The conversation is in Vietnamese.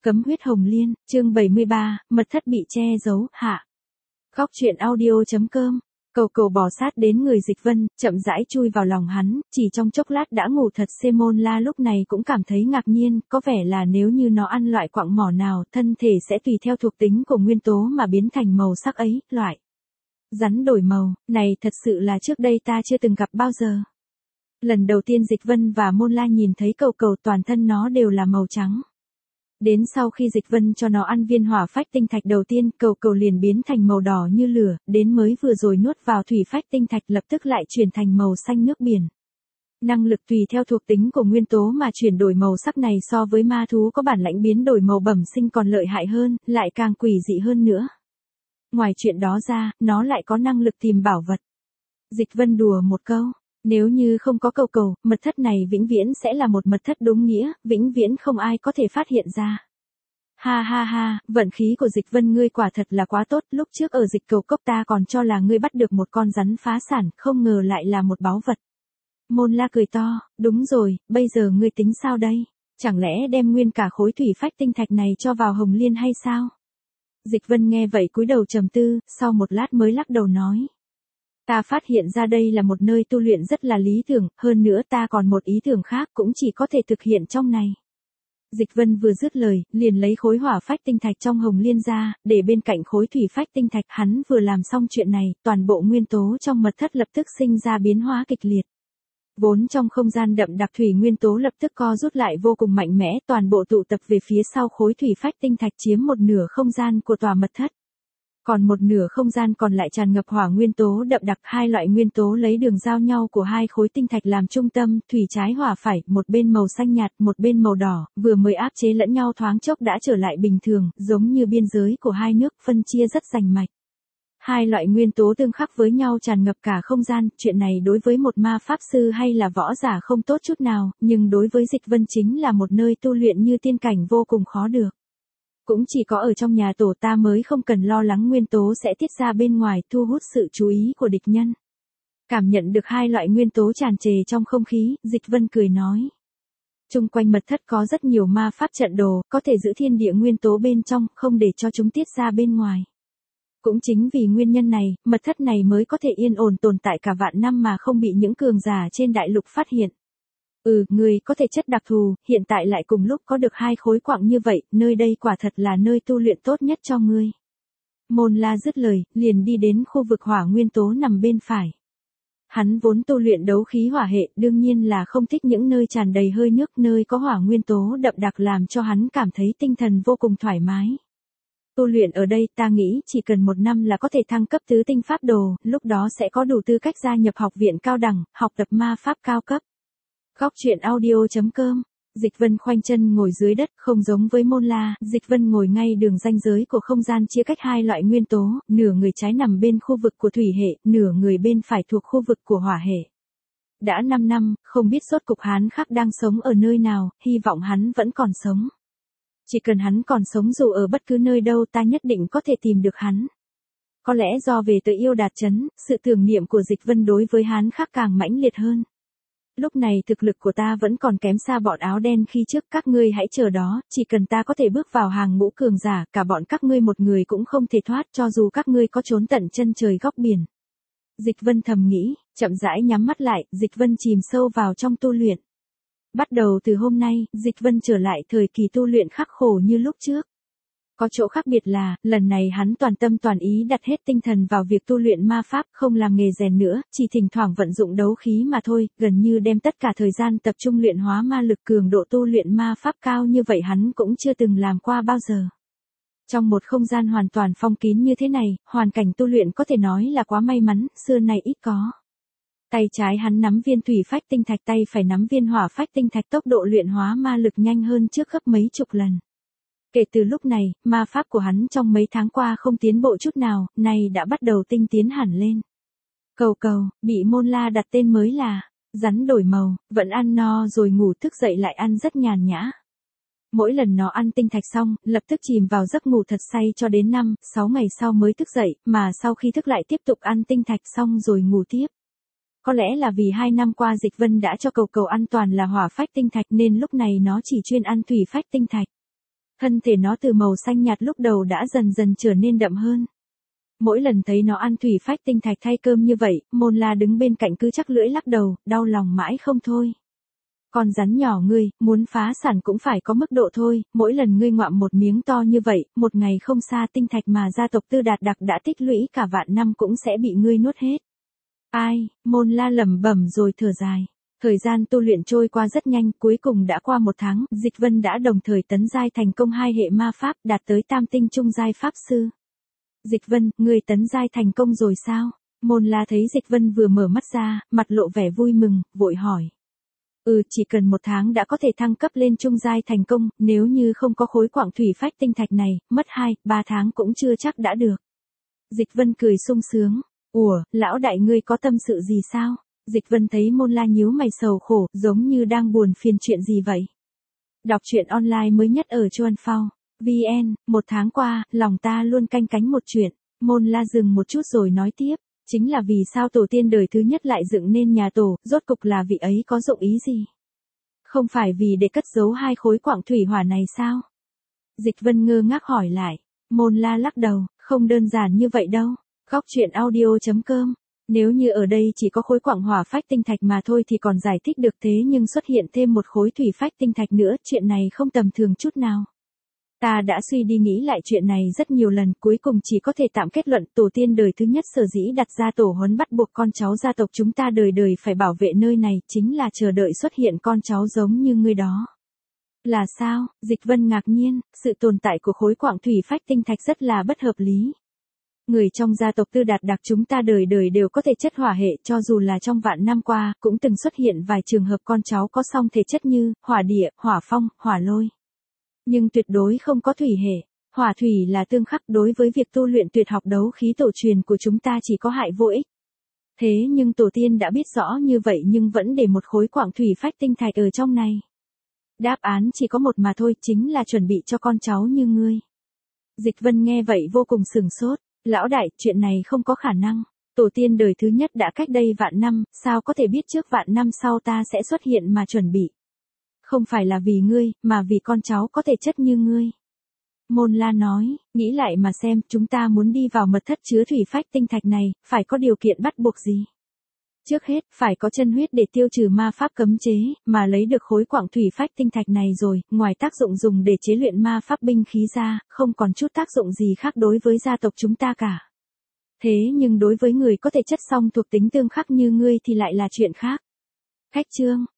Cấm huyết hồng liên, chương 73, mật thất bị che giấu, hạ. Góc truyện audio.com. Cầu cầu bò sát đến người Dịch Vân, chậm rãi chui vào lòng hắn, chỉ trong chốc lát đã ngủ thật. Môn La lúc này cũng cảm thấy ngạc nhiên, có vẻ là nếu như nó ăn loại quặng mỏ nào, thân thể sẽ tùy theo thuộc tính của nguyên tố mà biến thành màu sắc ấy, loại rắn đổi màu, này thật sự là trước đây ta chưa từng gặp bao giờ. Lần đầu tiên Dịch Vân và Môn La nhìn thấy cầu cầu toàn thân nó đều là màu trắng. Đến sau khi Dịch Vân cho nó ăn viên hỏa phách tinh thạch đầu tiên, cầu cầu liền biến thành màu đỏ như lửa, đến mới vừa rồi nuốt vào thủy phách tinh thạch lập tức lại chuyển thành màu xanh nước biển. Năng lực tùy theo thuộc tính của nguyên tố mà chuyển đổi màu sắc này so với ma thú có bản lãnh biến đổi màu bẩm sinh còn lợi hại hơn, lại càng quỷ dị hơn nữa. Ngoài chuyện đó ra, nó lại có năng lực tìm bảo vật. Dịch Vân đùa một câu. Nếu như không có cầu cầu, mật thất này vĩnh viễn sẽ là một mật thất đúng nghĩa, vĩnh viễn không ai có thể phát hiện ra. Ha ha ha, vận khí của Dịch Vân ngươi quả thật là quá tốt, lúc trước ở Dịch Cầu Cốc ta còn cho là ngươi bắt được một con rắn phá sản, không ngờ lại là một báu vật. Môn La cười to, đúng rồi, bây giờ ngươi tính sao đây? Chẳng lẽ đem nguyên cả khối thủy phách tinh thạch này cho vào hồng liên hay sao? Dịch Vân nghe vậy cúi đầu trầm tư, sau một lát mới lắc đầu nói. Ta phát hiện ra đây là một nơi tu luyện rất là lý tưởng, hơn nữa ta còn một ý tưởng khác cũng chỉ có thể thực hiện trong này. Dịch Vân vừa dứt lời, liền lấy khối hỏa phách tinh thạch trong hồng liên ra, để bên cạnh khối thủy phách tinh thạch. Hắn vừa làm xong chuyện này, toàn bộ nguyên tố trong mật thất lập tức sinh ra biến hóa kịch liệt. Vốn trong không gian đậm đặc thủy nguyên tố lập tức co rút lại vô cùng mạnh mẽ, toàn bộ tụ tập về phía sau khối thủy phách tinh thạch chiếm một nửa không gian của tòa mật thất. Còn một nửa không gian còn lại tràn ngập hỏa nguyên tố đậm đặc, hai loại nguyên tố lấy đường giao nhau của hai khối tinh thạch làm trung tâm, thủy trái hỏa phải, một bên màu xanh nhạt, một bên màu đỏ, vừa mới áp chế lẫn nhau thoáng chốc đã trở lại bình thường, giống như biên giới của hai nước, phân chia rất rành mạch. Hai loại nguyên tố tương khắc với nhau tràn ngập cả không gian, chuyện này đối với một ma pháp sư hay là võ giả không tốt chút nào, nhưng đối với Dịch Vân chính là một nơi tu luyện như tiên cảnh vô cùng khó được. Cũng chỉ có ở trong nhà tổ ta mới không cần lo lắng nguyên tố sẽ tiết ra bên ngoài thu hút sự chú ý của địch nhân. Cảm nhận được hai loại nguyên tố tràn trề trong không khí, Dịch Vân cười nói. Chung quanh mật thất có rất nhiều ma pháp trận đồ, có thể giữ thiên địa nguyên tố bên trong, không để cho chúng tiết ra bên ngoài. Cũng chính vì nguyên nhân này, mật thất này mới có thể yên ổn tồn tại cả vạn năm mà không bị những cường giả trên đại lục phát hiện. Người có thể chất đặc thù, hiện tại lại cùng lúc có được hai khối quặng như vậy, nơi đây quả thật là nơi tu luyện tốt nhất cho ngươi. Môn La dứt lời, liền đi đến khu vực hỏa nguyên tố nằm bên phải. Hắn vốn tu luyện đấu khí hỏa hệ, đương nhiên là không thích những nơi tràn đầy hơi nước, nơi có hỏa nguyên tố đậm đặc làm cho hắn cảm thấy tinh thần vô cùng thoải mái. Tu luyện ở đây ta nghĩ chỉ cần 1 năm là có thể thăng cấp tứ tinh pháp đồ, lúc đó sẽ có đủ tư cách gia nhập học viện cao đẳng, học tập ma pháp cao cấp. Góc truyện audio.com. Dịch Vân khoanh chân ngồi dưới đất, không giống với Môn La, Dịch Vân ngồi ngay đường ranh giới của không gian chia cách hai loại nguyên tố, nửa người trái nằm bên khu vực của thủy hệ, nửa người bên phải thuộc khu vực của hỏa hệ. Đã 5 năm, không biết rốt cục hắn khác đang sống ở nơi nào, hy vọng hắn vẫn còn sống. Chỉ cần hắn còn sống dù ở bất cứ nơi đâu ta nhất định có thể tìm được hắn. Có lẽ do về tới yêu đạt trấn, sự tưởng niệm của Dịch Vân đối với hắn khác càng mãnh liệt hơn. Lúc này thực lực của ta vẫn còn kém xa bọn áo đen khi trước, các ngươi hãy chờ đó, chỉ cần ta có thể bước vào hàng ngũ cường giả, cả bọn các ngươi một người cũng không thể thoát cho dù các ngươi có trốn tận chân trời góc biển. Dịch Vân thầm nghĩ, chậm rãi nhắm mắt lại, Dịch Vân chìm sâu vào trong tu luyện. Bắt đầu từ hôm nay, Dịch Vân trở lại thời kỳ tu luyện khắc khổ như lúc trước. Có chỗ khác biệt là, lần này hắn toàn tâm toàn ý đặt hết tinh thần vào việc tu luyện ma pháp, không làm nghề rèn nữa, chỉ thỉnh thoảng vận dụng đấu khí mà thôi, gần như đem tất cả thời gian tập trung luyện hóa ma lực. Cường độ tu luyện ma pháp cao như vậy hắn cũng chưa từng làm qua bao giờ. Trong một không gian hoàn toàn phong kín như thế này, hoàn cảnh tu luyện có thể nói là quá may mắn, xưa nay ít có. Tay trái hắn nắm viên thủy phách tinh thạch, tay phải nắm viên hỏa phách tinh thạch, tốc độ luyện hóa ma lực nhanh hơn trước gấp mấy chục lần. Kể từ lúc này, ma pháp của hắn trong mấy tháng qua không tiến bộ chút nào, nay đã bắt đầu tinh tiến hẳn lên. Cầu cầu, bị Môn La đặt tên mới là rắn đổi màu, vẫn ăn no rồi ngủ thức dậy lại ăn rất nhàn nhã. Mỗi lần nó ăn tinh thạch xong, lập tức chìm vào giấc ngủ thật say cho đến 5-6 ngày sau mới thức dậy, mà sau khi thức lại tiếp tục ăn tinh thạch xong rồi ngủ tiếp. Có lẽ là vì 2 năm qua Dịch Vân đã cho cầu cầu ăn toàn là hỏa phách tinh thạch nên lúc này nó chỉ chuyên ăn thủy phách tinh thạch. Thân thể nó từ màu xanh nhạt lúc đầu đã dần dần trở nên đậm hơn. Mỗi lần thấy nó ăn thủy phách tinh thạch thay cơm như vậy, Môn La đứng bên cạnh cứ chắc lưỡi lắc đầu, đau lòng mãi không thôi. Con rắn nhỏ ngươi, muốn phá sản cũng phải có mức độ thôi, mỗi lần ngươi ngoạm một miếng to như vậy, một ngày không xa tinh thạch mà gia tộc Tư Đạt Đặc đã tích lũy cả vạn năm cũng sẽ bị ngươi nuốt hết. Ai, Môn La lẩm bẩm rồi thở dài. Thời gian tu luyện trôi qua rất nhanh, cuối cùng đã qua 1 tháng, Dịch Vân đã đồng thời tấn giai thành công 2 hệ ma pháp, đạt tới tam tinh trung giai pháp sư. Dịch Vân, ngươi tấn giai thành công rồi sao? Môn La thấy Dịch Vân vừa mở mắt ra, mặt lộ vẻ vui mừng, vội hỏi. Chỉ cần 1 tháng đã có thể thăng cấp lên trung giai thành công, nếu như không có khối quặng thủy phách tinh thạch này, mất 2-3 tháng cũng chưa chắc đã được. Dịch Vân cười sung sướng. Ủa, lão đại ngươi có tâm sự gì sao? Dịch Vân thấy Môn La nhíu mày sầu khổ, giống như đang buồn phiền chuyện gì vậy. Đọc truyện online mới nhất ở Chuan Phao. VN, 1 tháng qua, lòng ta luôn canh cánh một chuyện. Môn La dừng một chút rồi nói tiếp. Chính là vì sao tổ tiên đời thứ nhất lại dựng nên nhà tổ, rốt cục là vị ấy có dụng ý gì? Không phải vì để cất giấu 2 khối quặng thủy hỏa này sao? Dịch Vân ngơ ngác hỏi lại. Môn La lắc đầu, không đơn giản như vậy đâu. Góc truyện audio.com. Nếu như ở đây chỉ có khối quặng hỏa phách tinh thạch mà thôi thì còn giải thích được, thế nhưng xuất hiện thêm một khối thủy phách tinh thạch nữa, chuyện này không tầm thường chút nào. Ta đã suy đi nghĩ lại chuyện này rất nhiều lần, cuối cùng chỉ có thể tạm kết luận tổ tiên đời thứ nhất sở dĩ đặt ra tổ huấn bắt buộc con cháu gia tộc chúng ta đời đời phải bảo vệ nơi này, chính là chờ đợi xuất hiện con cháu giống như ngươi đó. Là sao? Dịch Vân ngạc nhiên, sự tồn tại của khối quặng thủy phách tinh thạch rất là bất hợp lý. Người trong gia tộc Tư Đạt Đặc chúng ta đời đời đều có thể chất hỏa hệ, cho dù là trong vạn năm qua, cũng từng xuất hiện vài trường hợp con cháu có song thể chất như hỏa địa, hỏa phong, hỏa lôi. Nhưng tuyệt đối không có thủy hệ. Hỏa thủy là tương khắc, đối với việc tu luyện tuyệt học đấu khí tổ truyền của chúng ta chỉ có hại vô ích. Thế nhưng tổ tiên đã biết rõ như vậy nhưng vẫn để một khối quặng thủy phách tinh thạch ở trong này. Đáp án chỉ có một mà thôi, chính là chuẩn bị cho con cháu như ngươi. Dịch Vân nghe vậy vô cùng sửng sốt. Lão đại, chuyện này không có khả năng. Tổ tiên đời thứ nhất đã cách đây vạn năm, sao có thể biết trước vạn năm sau ta sẽ xuất hiện mà chuẩn bị. Không phải là vì ngươi, mà vì con cháu có thể chất như ngươi. Môn La nói, nghĩ lại mà xem, chúng ta muốn đi vào mật thất chứa thủy phách tinh thạch này, phải có điều kiện bắt buộc gì? Trước hết, phải có chân huyết để tiêu trừ ma pháp cấm chế, mà lấy được khối quặng thủy phách tinh thạch này rồi, ngoài tác dụng dùng để chế luyện ma pháp binh khí ra, không còn chút tác dụng gì khác đối với gia tộc chúng ta cả. Thế nhưng đối với người có thể chất song thuộc tính tương khắc như ngươi thì lại là chuyện khác. Khách chương